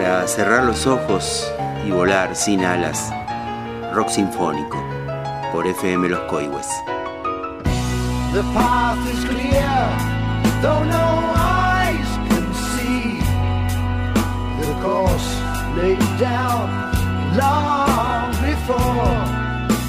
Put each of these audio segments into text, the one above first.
para cerrar los ojos y volar sin alas. Rock sinfónico por FM Los Coihues. The path is clear, though no eyes can see. The course laid down long before.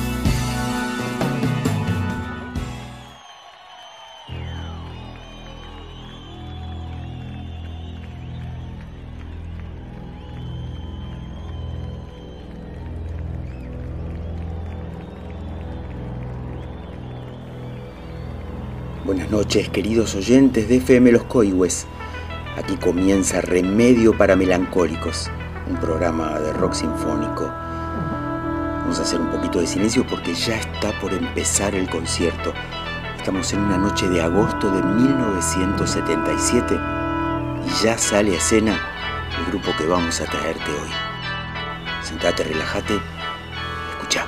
Buenas noches, queridos oyentes de FM Los Coihues. Aquí comienza Remedio para Melancólicos, un programa de rock sinfónico. Vamos a hacer un poquito de silencio porque ya está por empezar el concierto. Estamos en una noche de agosto de 1977 y ya sale a escena el grupo que vamos a traerte hoy. Sentate, relájate, escucha.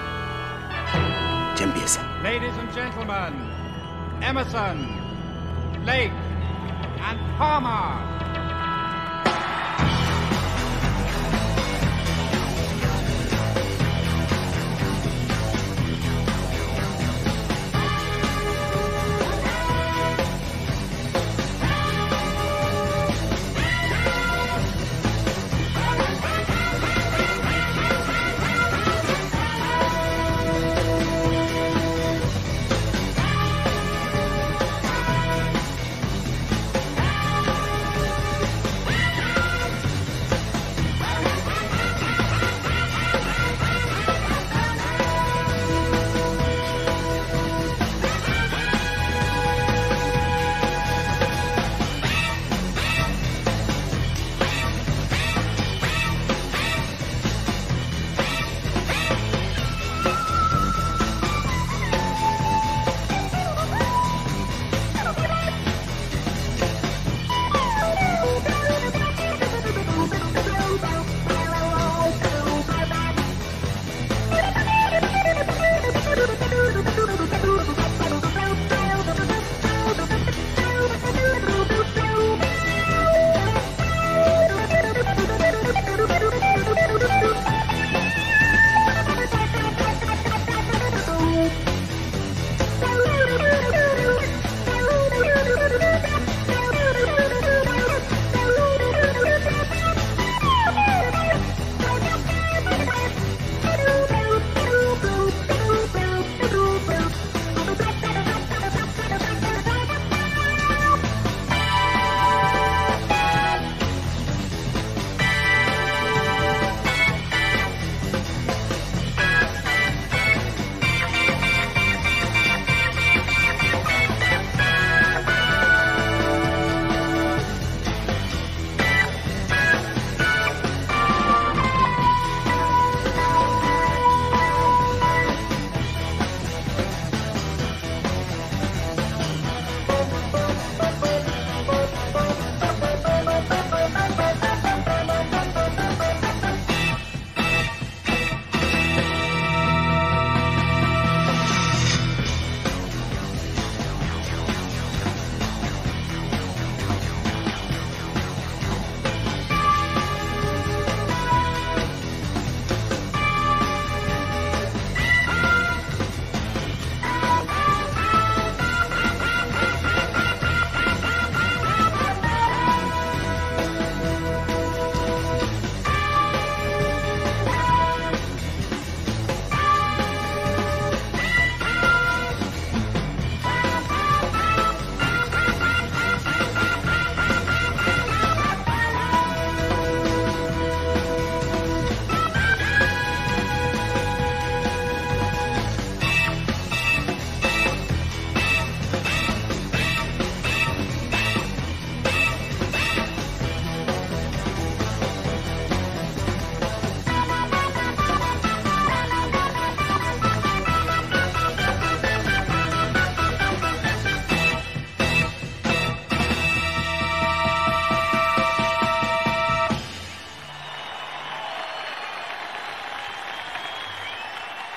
Ya empieza. Ladies and gentlemen, Emerson, Lake, and Palmer.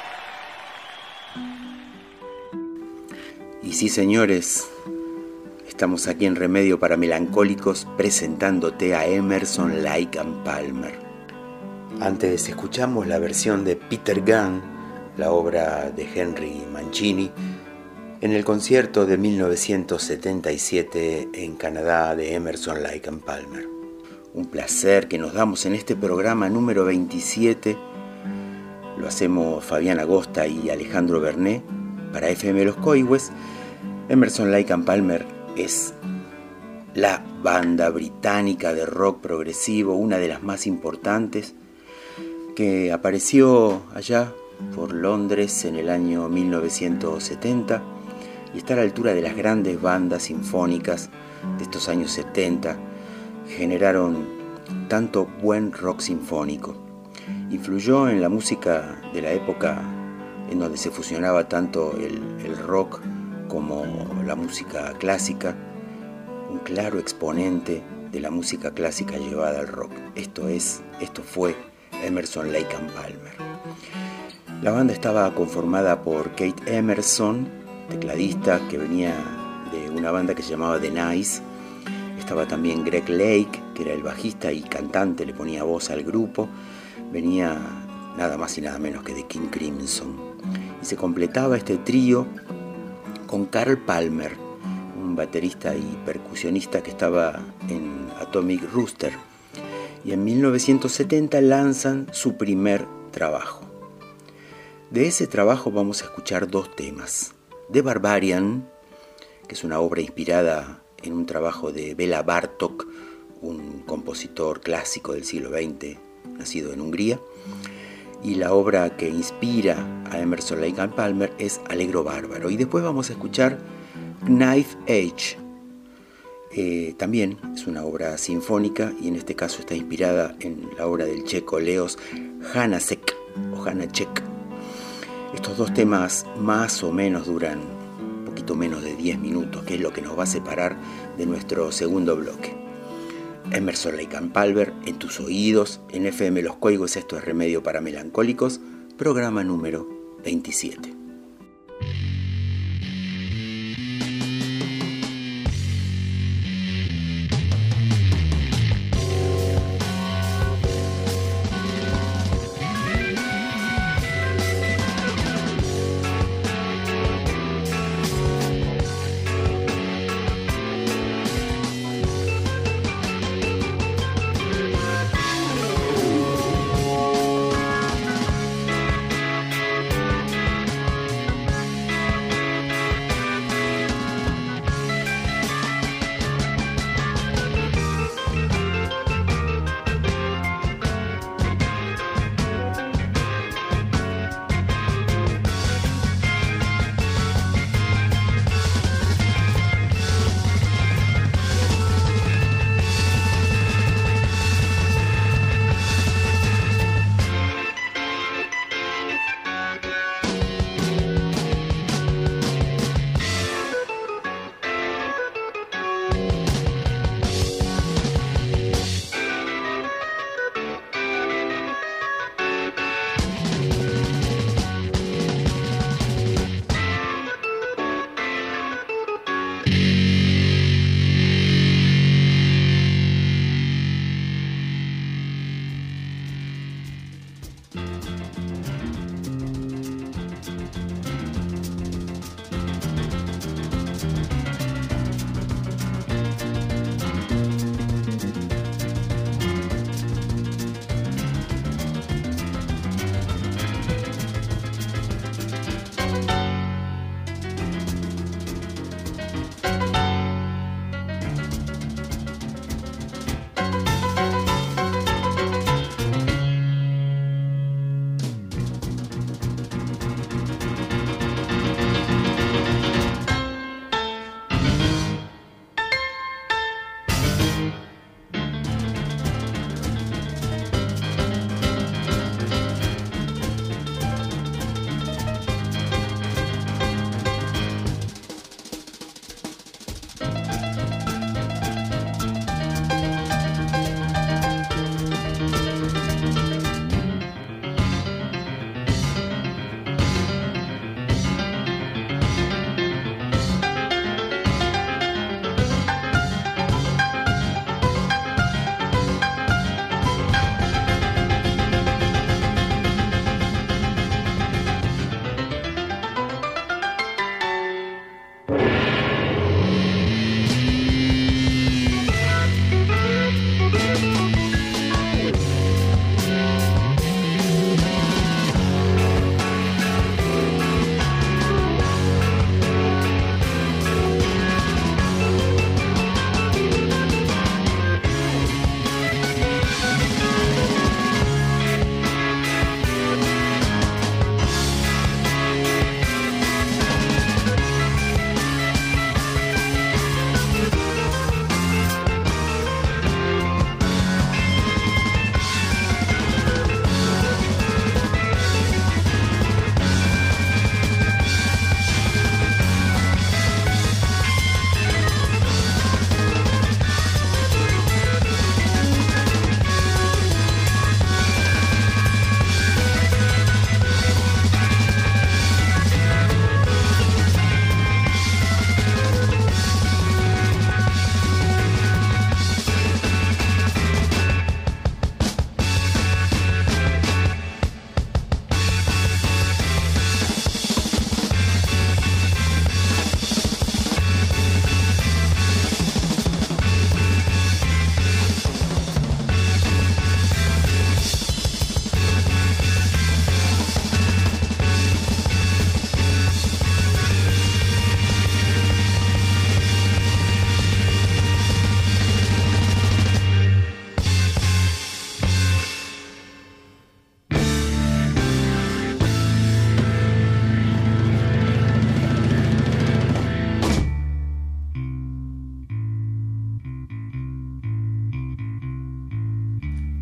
Y sí, señores, Estamos aquí en Remedio para Melancólicos presentándote a Emerson, Lake and Palmer. Antes escuchamos la versión de Peter Gunn, la obra de Henry Mancini, en el concierto de 1977 en Canadá de Emerson, Lake and Palmer. Un placer que nos damos en este programa número 27. Lo hacemos Fabián Agosta y Alejandro Bernet para FM Los Coihues. Emerson, Lake and Palmer es la banda británica de rock progresivo, una de las más importantes, que apareció allá por Londres en el año 1970 y está a la altura de las grandes bandas sinfónicas de estos años 70. Generaron tanto buen rock sinfónico. Influyó en la música de la época en donde se fusionaba tanto el rock como la música clásica, un claro exponente de la música clásica llevada al rock. Esto fue Emerson, Lake and Palmer. La banda estaba conformada por Keith Emerson, tecladista que venía de una banda que se llamaba The Nice. Estaba también Greg Lake, que era el bajista y cantante, le ponía voz al grupo. Venía nada más y nada menos que de King Crimson. Y se completaba este trío con Carl Palmer, un baterista y percusionista que estaba en Atomic Rooster. Y en 1970 lanzan su primer trabajo. De ese trabajo vamos a escuchar dos temas. The Barbarian, que es una obra inspirada en un trabajo de Béla Bartók, un compositor clásico del siglo XX, nacido en Hungría. Y la obra que inspira a Emerson, Lake and Palmer es Allegro Bárbaro. Y después vamos a escuchar Knife Edge. También es una obra sinfónica y en este caso está inspirada en la obra del checo Leos Janáček o Janáček. Estos dos temas más o menos duran un poquito menos de 10 minutos, que es lo que nos va a separar de nuestro segundo bloque. Emerson, Lake and Palmer en tus oídos, en FM Los Coihues. Esto es Remedio para Melancólicos, programa número 27.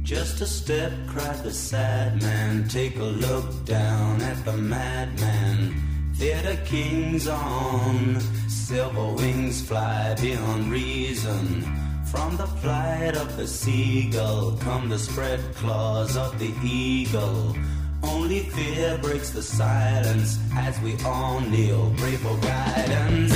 Just a step, cried the sad man. Take a look down at the madman. Theater kings on silver wings fly beyond reason. From the flight of the seagull come the spread claws of the eagle. Only fear breaks the silence as we all kneel, pray for guidance.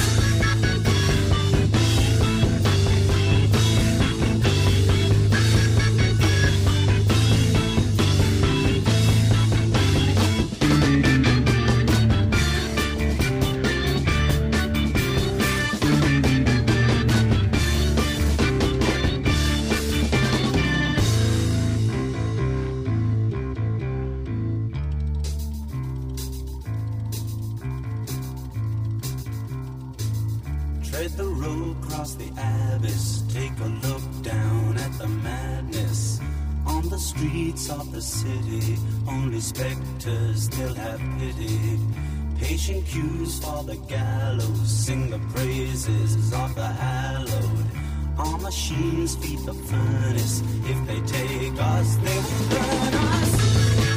Of the city, only specters still have pity. Patient queues for the gallows, sing the praises of the hallowed. Our machines feed the furnace. If they take us, they will burn us.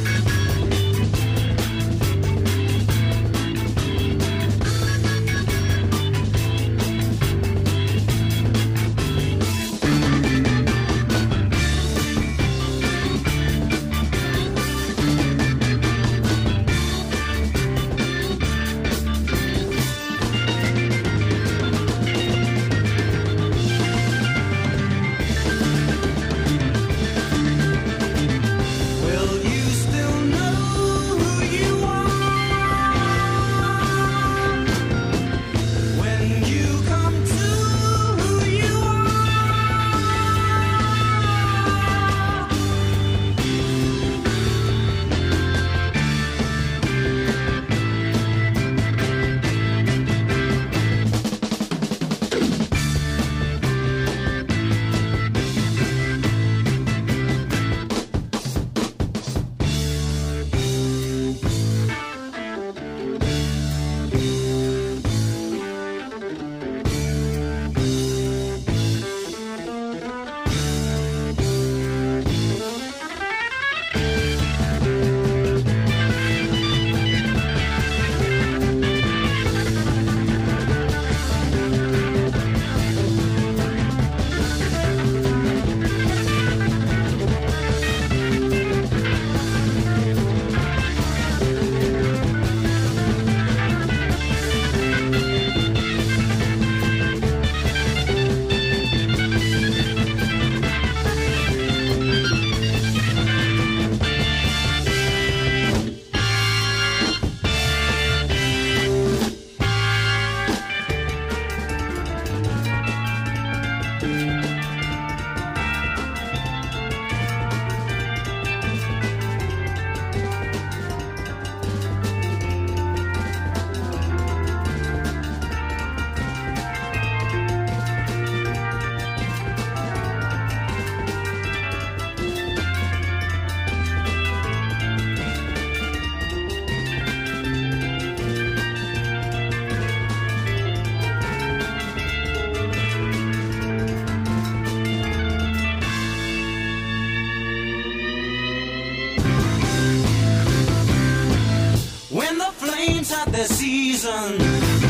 The season.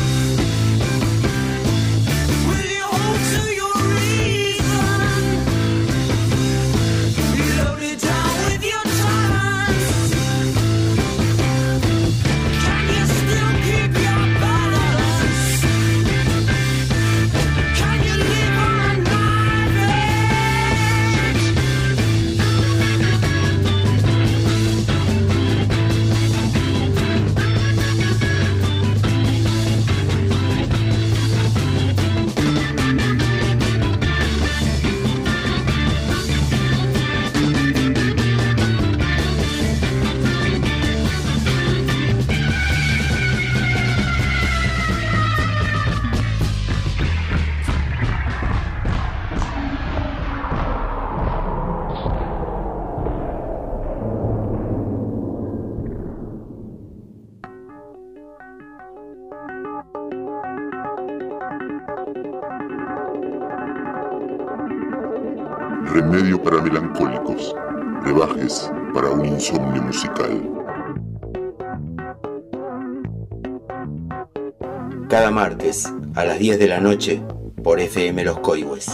Will you hold to your reason? Load it down with your talents. Can you still keep your balance? Can you live on a knife edge? Remedio para melancólicos. brebajes para un insomnio musical. Cada martes a las 10 de la noche por FM Los Coihues.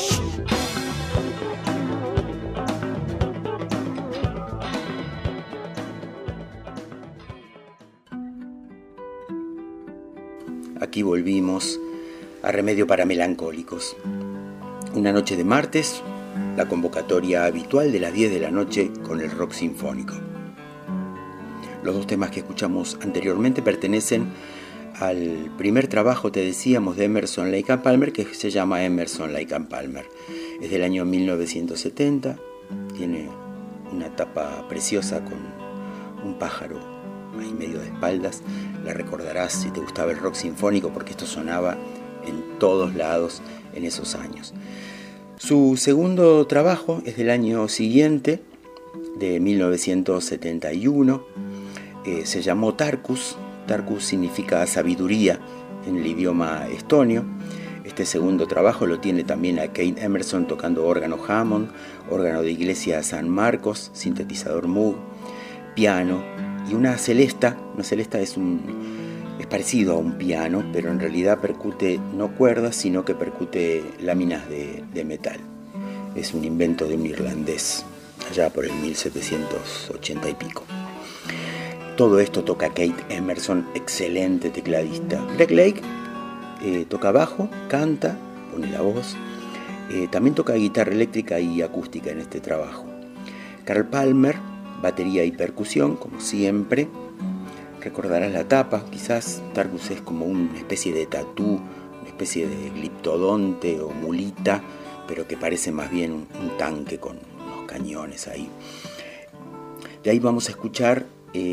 Aquí volvimos a Remedio para Melancólicos. Una noche de martes, la convocatoria habitual de las 10 de la noche con el rock sinfónico. Los dos temas que escuchamos anteriormente pertenecen al primer trabajo, te decíamos, de Emerson, Lake and Palmer, que se llama Emerson, Lake and Palmer. Es del año 1970, tiene una tapa preciosa con un pájaro ahí medio de espaldas. La recordarás si te gustaba el rock sinfónico, porque esto sonaba en todos lados en esos años. Su segundo trabajo es del año siguiente, de 1971, se llamó Tarkus. Tarkus significa sabiduría en el idioma estonio. Este segundo trabajo lo tiene también a Keith Emerson tocando órgano Hammond, órgano de iglesia San Marcos, sintetizador Moog, piano y una celesta. Una celesta es parecido a un piano, pero en realidad percute no cuerdas, sino que percute láminas de metal. Es un invento de un irlandés, allá por el 1780 y pico. Todo esto toca Keith Emerson, excelente tecladista. Greg Lake toca bajo, canta, pone la voz. También toca guitarra eléctrica y acústica en este trabajo. Carl Palmer, batería y percusión, como siempre. Recordarás la tapa, quizás Tarkus es como una especie de tatú, una especie de gliptodonte o mulita, pero que parece más bien un tanque con unos cañones ahí. De ahí vamos a escuchar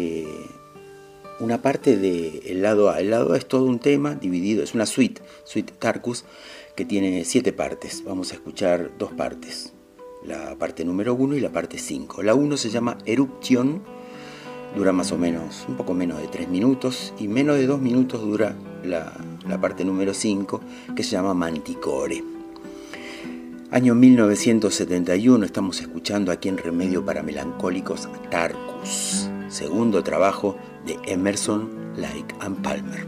una parte del lado A. El lado A es todo un tema dividido, es una suite Tarkus, que tiene 7 partes. Vamos a escuchar 2 partes, la parte número 1 y la parte 5. La 1 se llama Eruption, dura más o menos, un poco menos de 3 minutos, y menos de 2 minutos dura la parte número 5, que se llama Manticore. Año 1971, estamos escuchando aquí en Remedio para Melancólicos Tarkus, segundo trabajo de Emerson, Lake and Palmer.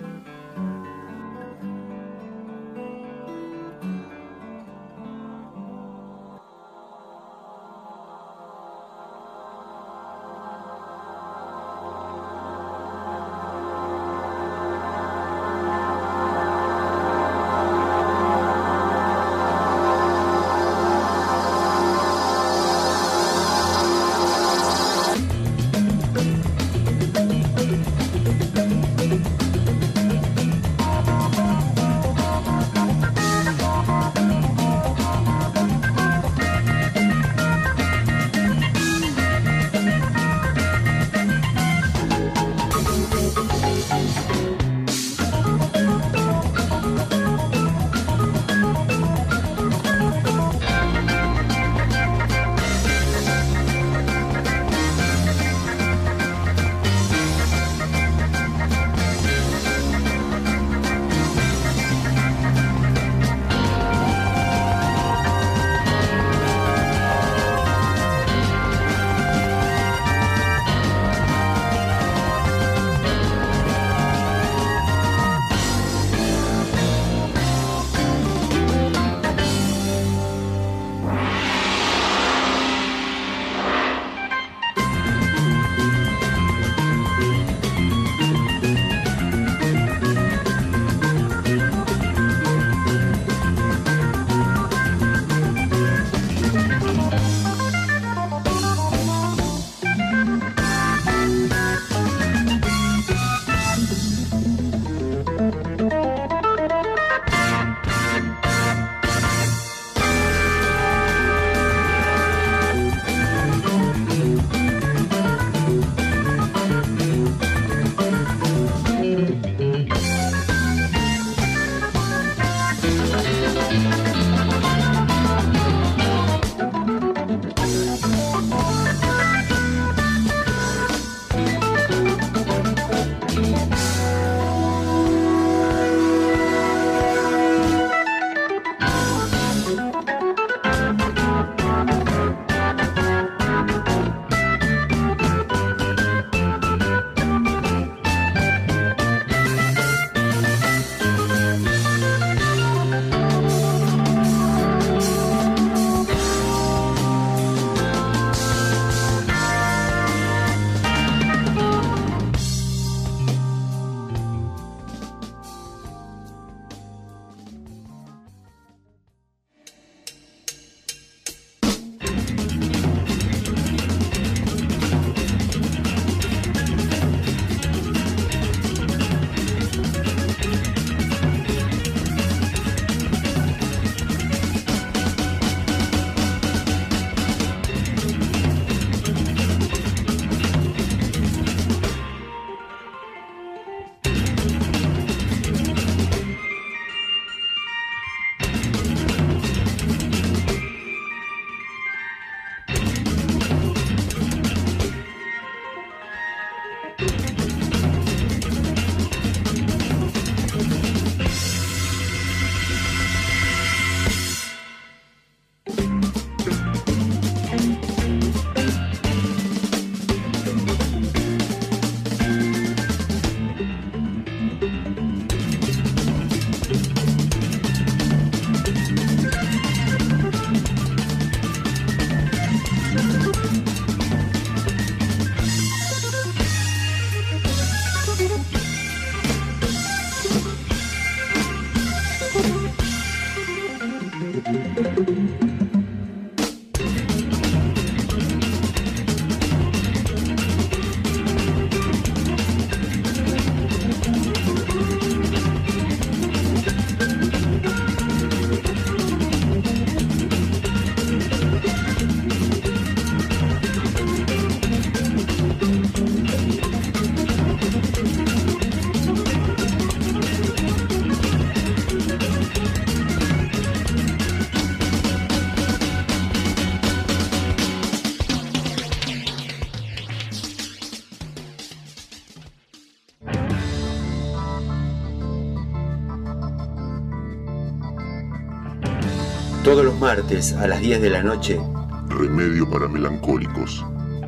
Todos los martes a las 10 de la noche. Remedio para melancólicos.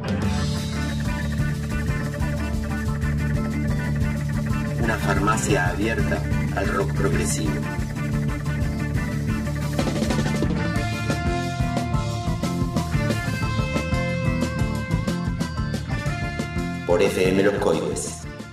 Una farmacia abierta al rock progresivo. Por FM Los Coihues.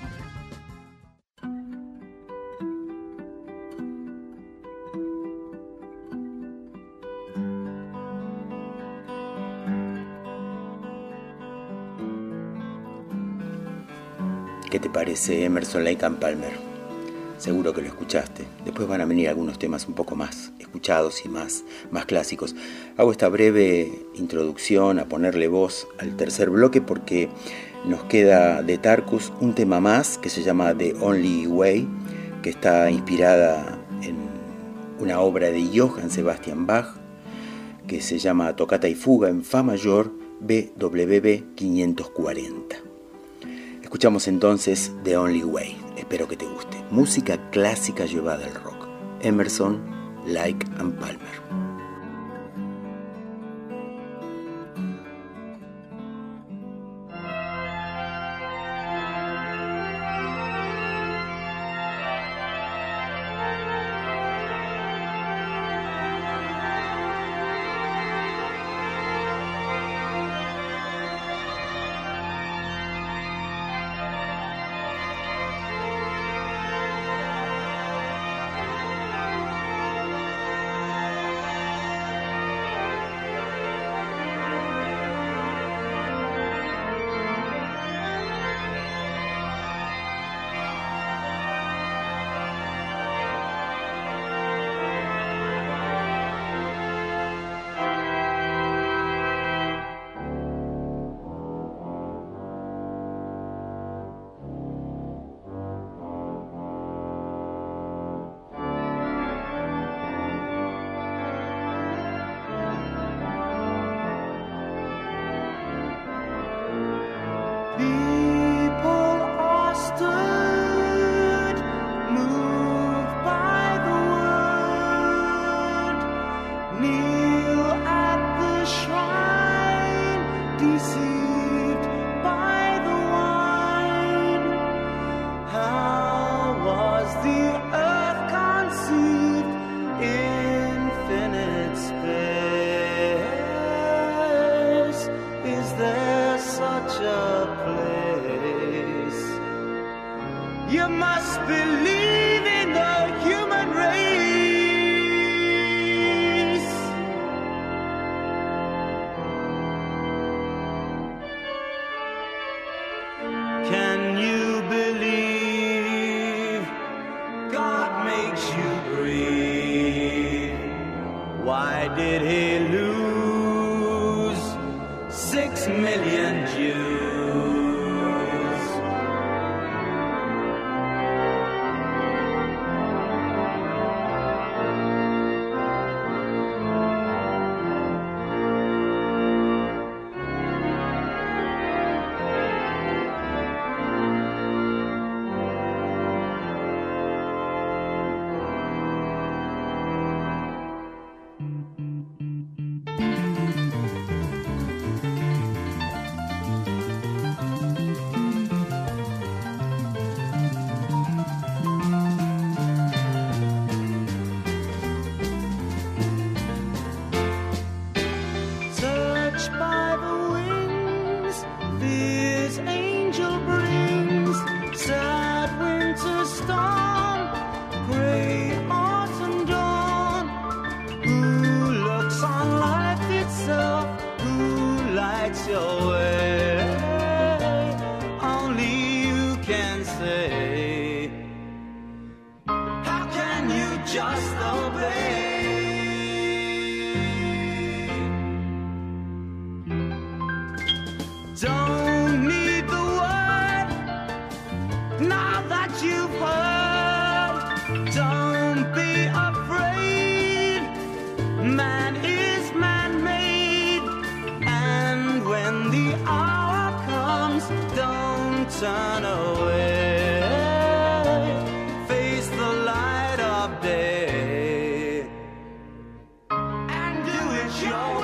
¿Qué te parece Emerson, Lake and Palmer? Seguro que lo escuchaste. Después van a venir algunos temas un poco más escuchados y más clásicos. Hago esta breve introducción a ponerle voz al tercer bloque porque nos queda de Tarkus un tema más que se llama The Only Way, que está inspirada en una obra de Johann Sebastian Bach que se llama Toccata y Fuga en Fa mayor BWV 540. Escuchamos entonces The Only Way. Espero que te guste. Música clásica llevada al rock. Emerson, Lake and Palmer. is your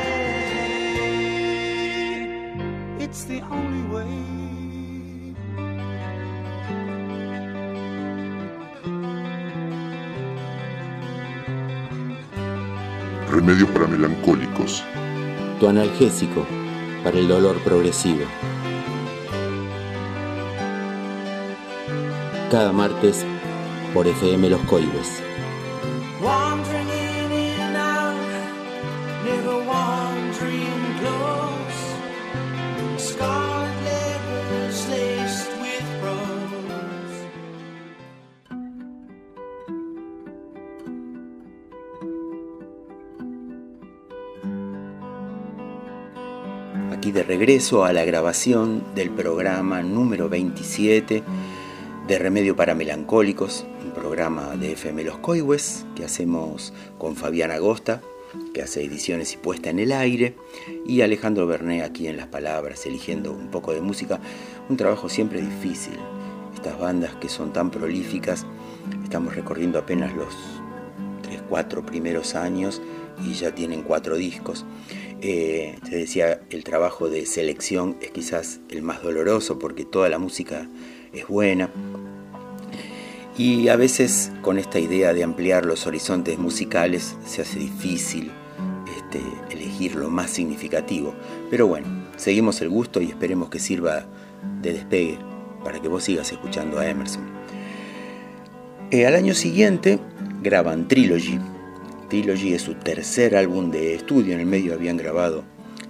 way. It's the only way. Remedio para melancólicos. Tu analgésico para el dolor progresivo. Cada martes por FM Los Coihues. Wandering in and out, never wandering close. Scarlet letters laced with rose. Aquí de regreso a la grabación del programa número 27 de Remedio para Melancólicos, un programa de FM Los Coihues que hacemos con Fabián Agosta, que hace ediciones y puesta en el aire, y Alejandro Berné aquí en las palabras, eligiendo un poco de música, un trabajo siempre difícil. Estas bandas que son tan prolíficas, estamos recorriendo apenas los 3-4 primeros años y ya tienen 4 discos. Te decía, el trabajo de selección es quizás el más doloroso porque toda la música es buena y a veces con esta idea de ampliar los horizontes musicales se hace difícil elegir lo más significativo, pero bueno, seguimos el gusto y esperemos que sirva de despegue para que vos sigas escuchando a Emerson. Al año siguiente graban Trilogy. Trilogy es su tercer álbum de estudio. En el medio habían grabado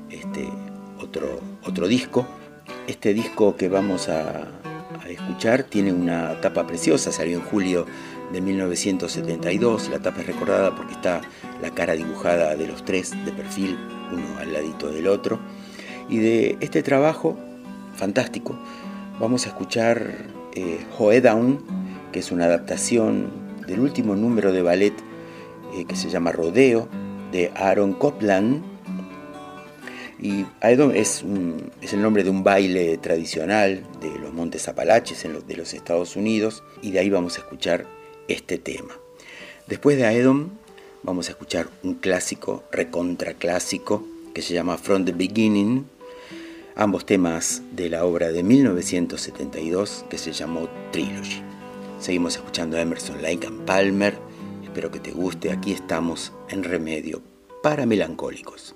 otro disco. Este disco que vamos a escuchar tiene una tapa preciosa, salió en julio de 1972. La tapa es recordada porque está la cara dibujada de los tres de perfil, uno al ladito del otro. Y de este trabajo fantástico vamos a escuchar Hoedown, que es una adaptación del último número de ballet que se llama Rodeo, de Aaron Copland. Y Hoedown es el nombre de un baile tradicional de los Montes Apalaches de los Estados Unidos, y de ahí vamos a escuchar este tema. Después de Hoedown vamos a escuchar un clásico, recontraclásico, que se llama From the Beginning, ambos temas de la obra de 1972 que se llamó Trilogy. Seguimos escuchando a Emerson, Lake and Palmer. Espero que te guste. Aquí estamos en Remedio para Melancólicos.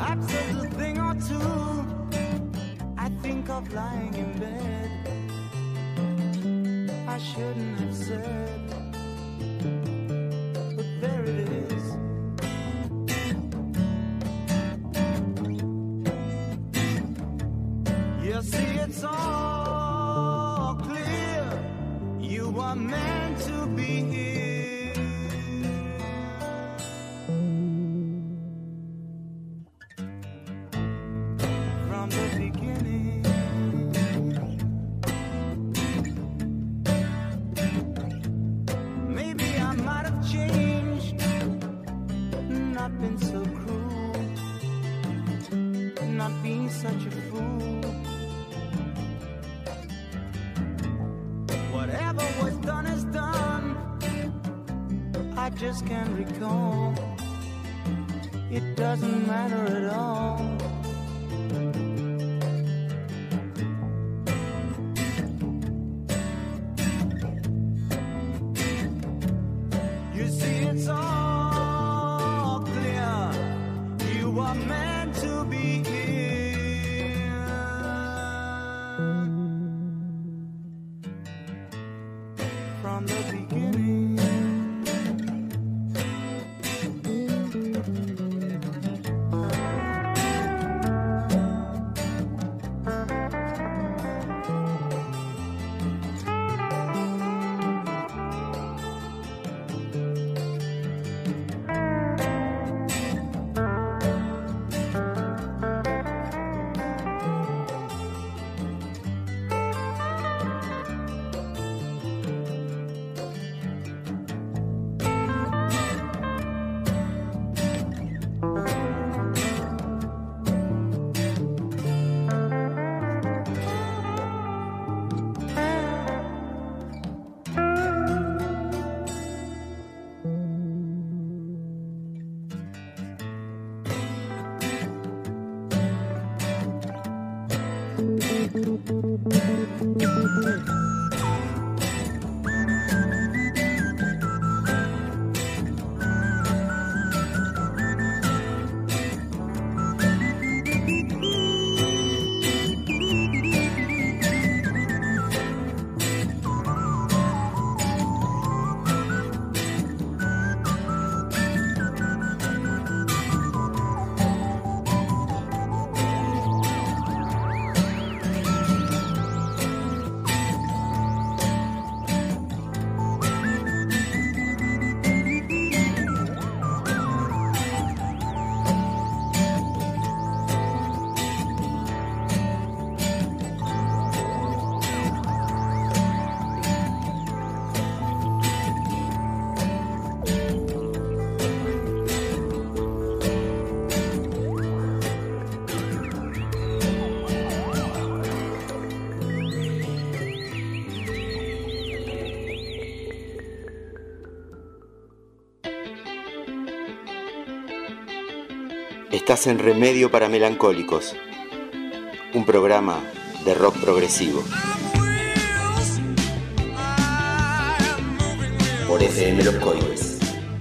Perhaps there's a thing or two I think of lying in bed I shouldn't have said, but there it is. You see, it's all clear. You were meant to be here from the beginning. Maybe I might have changed, not been so cruel, not being such a fool. Whatever was done is done. I just can't recall. It doesn't matter at all. You see, it's all clear. You were meant to be here from the beginning. Estás en Remedio para Melancólicos, un programa de rock progresivo. Por FM Los Coihues.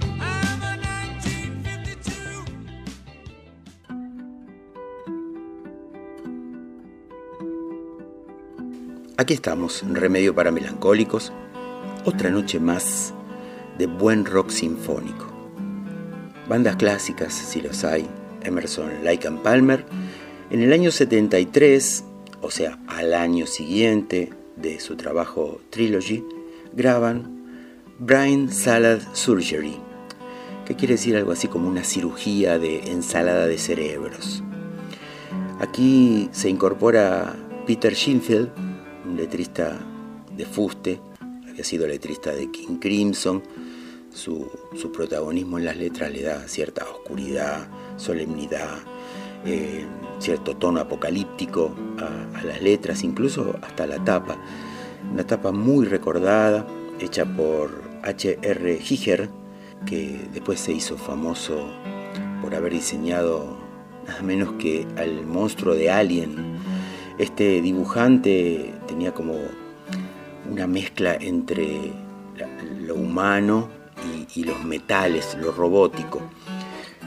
Aquí estamos, en Remedio para Melancólicos, otra noche más de buen rock sinfónico. Bandas clásicas, si los hay. Emerson, Lake and Palmer, en el año 73, o sea, al año siguiente de su trabajo Trilogy, graban Brain Salad Surgery, que quiere decir algo así como una cirugía de ensalada de cerebros. Aquí se incorpora Peter Shinfield, un letrista de fuste, había sido letrista de King Crimson. Su protagonismo en las letras le da cierta oscuridad, solemnidad, cierto tono apocalíptico a las letras, incluso hasta la tapa. Una tapa muy recordada, hecha por H.R. Giger, que después se hizo famoso por haber diseñado nada menos que al monstruo de Alien. Este dibujante tenía como una mezcla entre lo humano y los metales, lo robótico.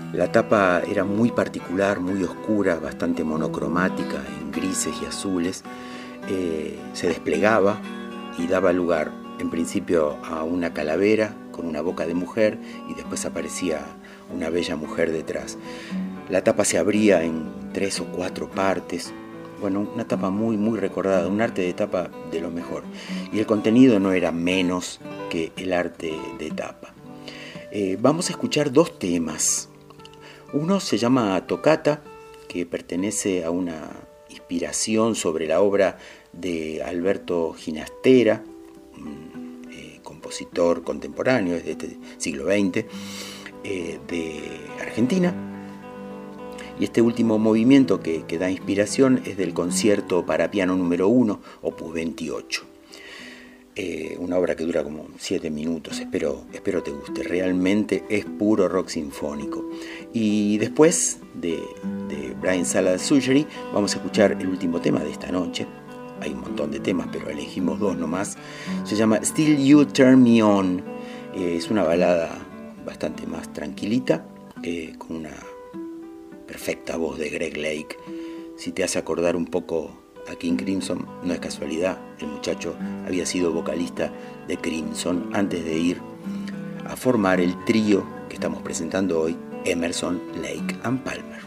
La tapa era muy particular, muy oscura, bastante monocromática, en grises y azules. Se desplegaba y daba lugar, en principio, a una calavera con una boca de mujer y después aparecía una bella mujer detrás. La tapa se abría en 3 o 4 partes. Bueno, una tapa muy, muy recordada, un arte de tapa de lo mejor. Y el contenido no era menos que el arte de tapa. Vamos a escuchar 2 temas. Uno se llama Toccata, que pertenece a una inspiración sobre la obra de Alberto Ginastera, compositor contemporáneo de este siglo XX, de Argentina. Y este último movimiento que da inspiración es del concierto para piano número 1, opus 28. Una obra que dura como 7 minutos, espero te guste, realmente es puro rock sinfónico. Y después de Brian Salad Surgery vamos a escuchar el último tema de esta noche. Hay un montón de temas, pero elegimos 2 nomás. Se llama Still You Turn Me On. Es una balada bastante más tranquilita, con una perfecta voz de Greg Lake. Si te hace acordar un poco a King Crimson, no es casualidad, el muchacho había sido vocalista de Crimson antes de ir a formar el trío que estamos presentando hoy, Emerson, Lake and Palmer.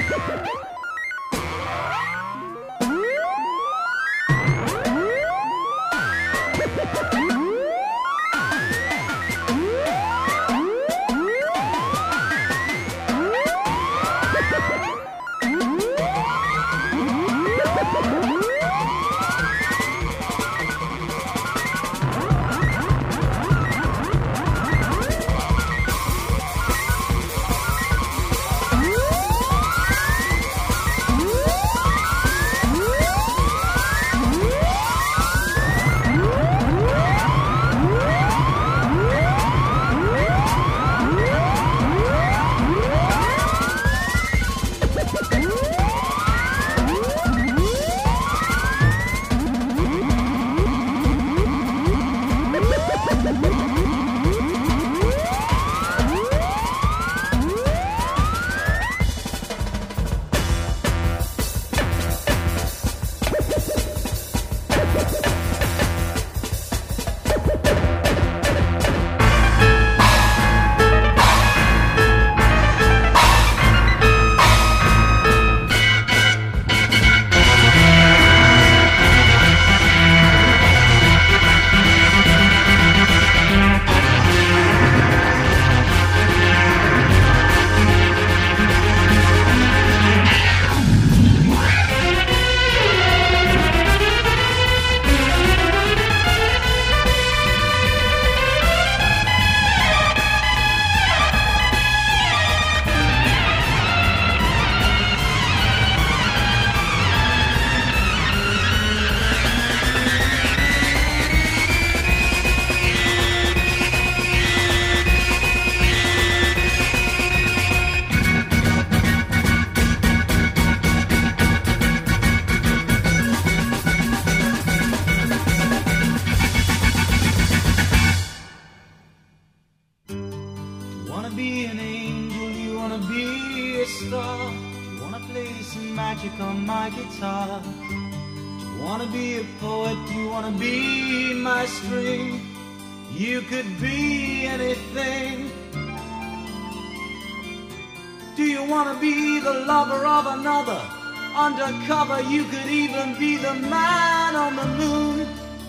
Undercover, you could even be the man on the moon.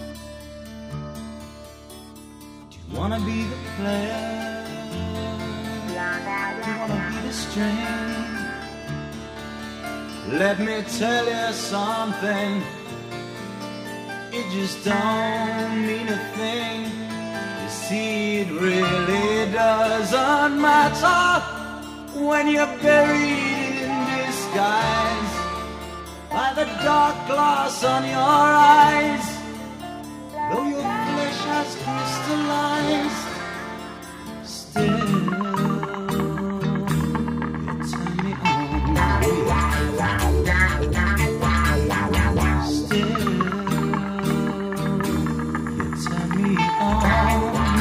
Do you wanna be the player? Do you wanna be the string? Let me tell you something, it just don't mean a thing. You see, it really doesn't matter when you're buried in disguise by the dark glass on your eyes. Though your flesh has crystallized, still you turn me on. Still you turn me on.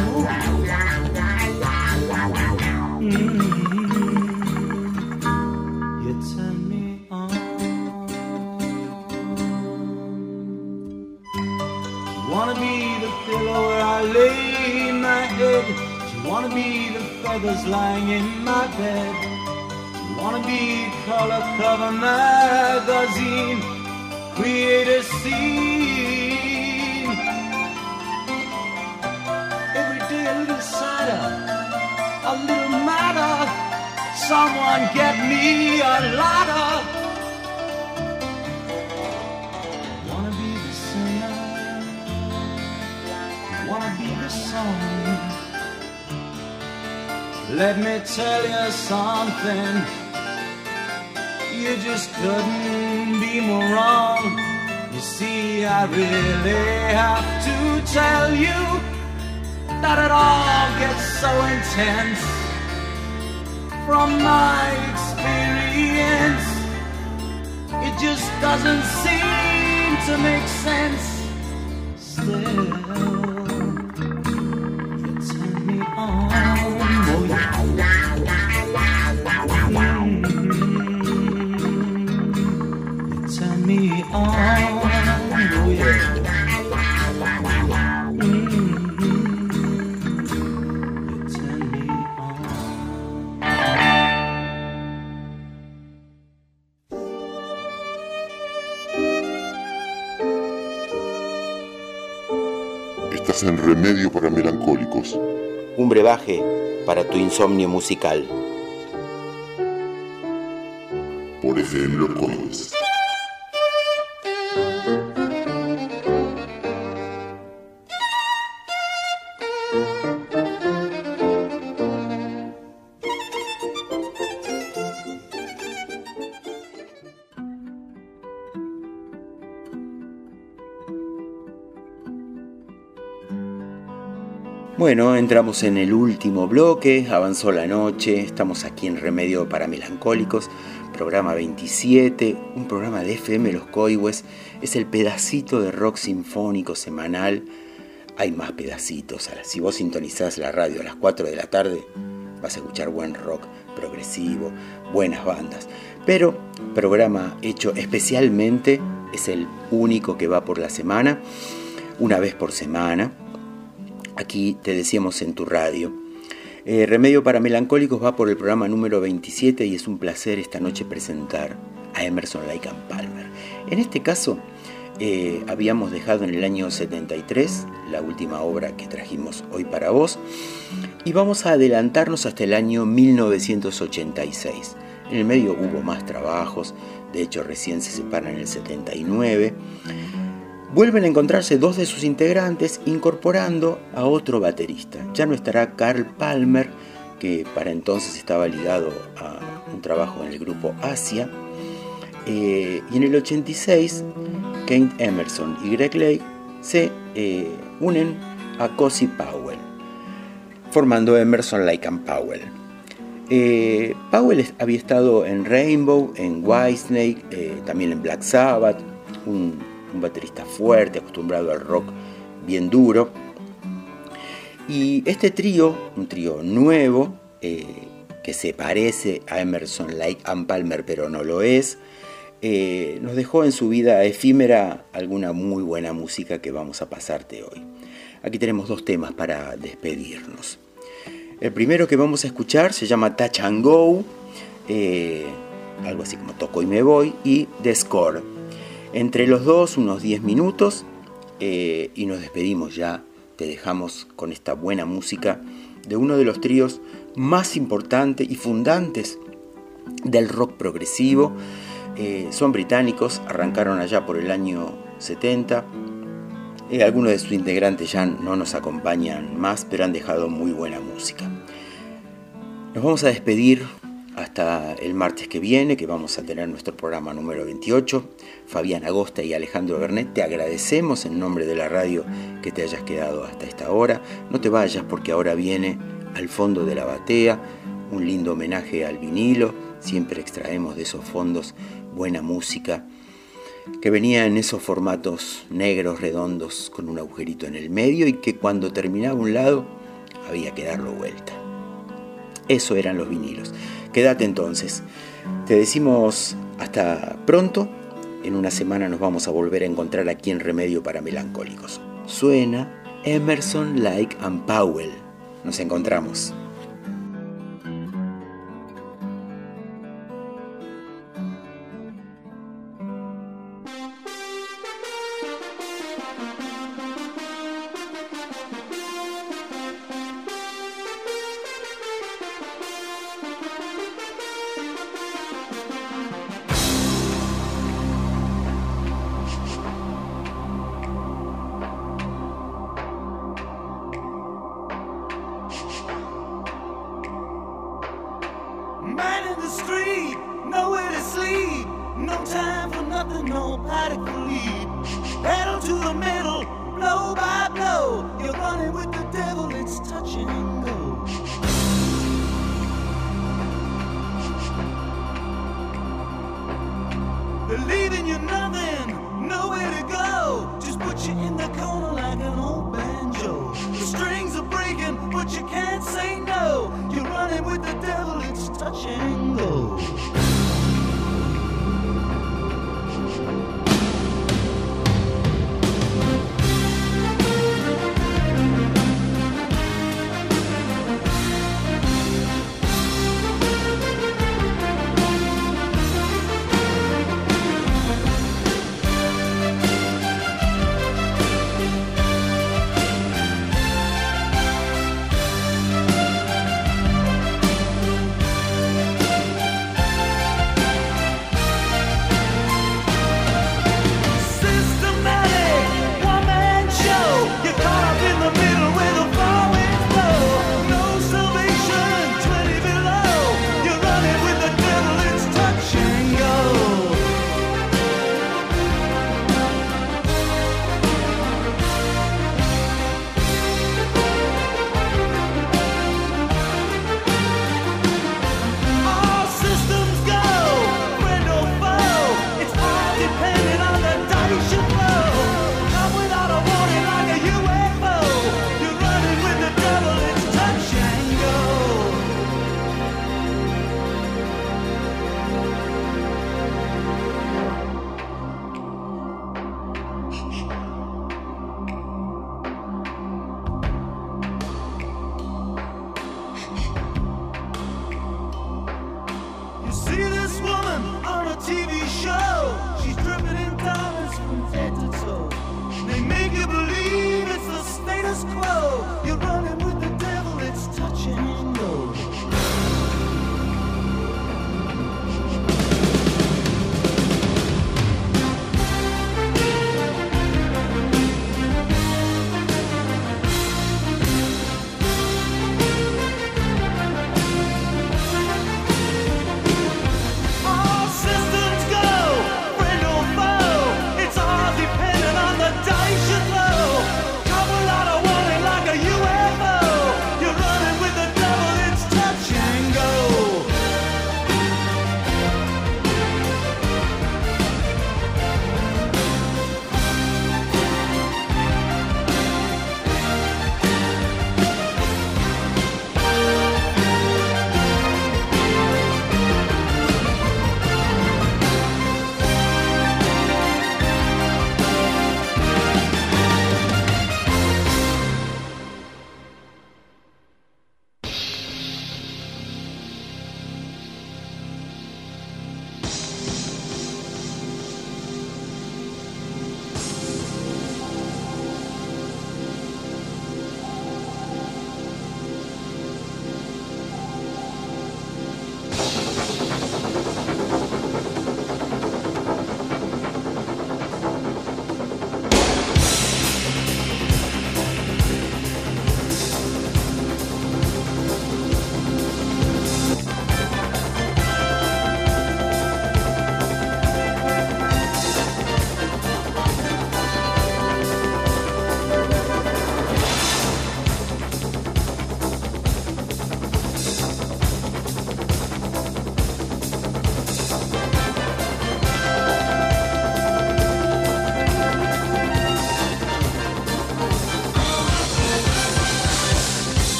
You turn me on. Wanna be the pillow where I lay my head? Do you wanna be the feathers lying in my bed? Do you wanna be color cover magazine? Create a scene. Every day a little cider, a little matter. Someone get me a ladder. Wanna be the singer, wanna be the song. Let me tell you something, you just couldn't be more wrong. You see, I really have to tell you that it all gets so intense. From my experience, it just doesn't seem to make sense. Still, you turn me on. Oh, yeah. You turn me on. Oh, yeah. You turn me on. 'Cause Estás en Remedio para Melancólicos. Un brebaje para tu insomnio musical. Por FM Los Coihues. Bueno, entramos en el último bloque, avanzó la noche, estamos aquí en Remedio para Melancólicos, programa 27, un programa de FM Los Coihues, es el pedacito de rock sinfónico semanal. Hay más pedacitos, si vos sintonizás la radio a las 4 de la tarde, vas a escuchar buen rock progresivo, buenas bandas, pero programa hecho especialmente, es el único que va por la semana, una vez por semana. Aquí te decíamos en tu radio. Remedio para Melancólicos va por el programa número 27 y es un placer esta noche presentar a Emerson, Lake and Palmer. En este caso, habíamos dejado en el año 73 la última obra que trajimos hoy para vos y vamos a adelantarnos hasta el año 1986. En el medio hubo más trabajos, de hecho recién se separan en el 79. Vuelven a encontrarse dos de sus integrantes incorporando a otro baterista. Ya no estará Carl Palmer, que para entonces estaba ligado a un trabajo en el grupo Asia. Y en el 86, Keith Emerson y Greg Lake se unen a Cozy Powell, formando Emerson, Lake and Powell. Powell había estado en Rainbow, en Whitesnake, también en Black Sabbath, un baterista fuerte, acostumbrado al rock bien duro. Y este trío, un trío nuevo, que se parece a Emerson, Lake and Palmer, pero no lo es, nos dejó en su vida efímera alguna muy buena música que vamos a pasarte hoy. Aquí tenemos dos temas para despedirnos. El primero que vamos a escuchar se llama Touch and Go, algo así como Toco y me voy, y The Score. Entre los dos, unos 10 minutos, y nos despedimos ya. Te dejamos con esta buena música de uno de los tríos más importantes y fundantes del rock progresivo. Son británicos, arrancaron allá por el año 70. Algunos de sus integrantes ya no nos acompañan más, pero han dejado muy buena música. Nos vamos a despedir hasta el martes que viene, que vamos a tener nuestro programa número 28. Fabián Agosta y Alejandro Bernet, te agradecemos en nombre de la radio que te hayas quedado hasta esta hora. No te vayas porque ahora viene Al fondo de la batea, un lindo homenaje al vinilo. Siempre extraemos de esos fondos buena música que venía en esos formatos negros, redondos, con un agujerito en el medio y que cuando terminaba un lado había que darlo vuelta. Eso eran los vinilos. Quédate entonces. Te decimos hasta pronto. En una semana nos vamos a volver a encontrar aquí en Remedio para Melancólicos. Suena Emerson, Lake and Powell. Nos encontramos.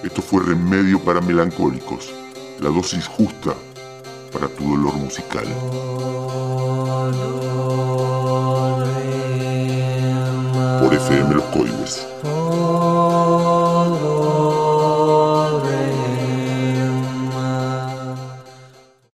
Esto fue Remedio para Melancólicos, la dosis justa para tu dolor musical. Por FM Los Coides.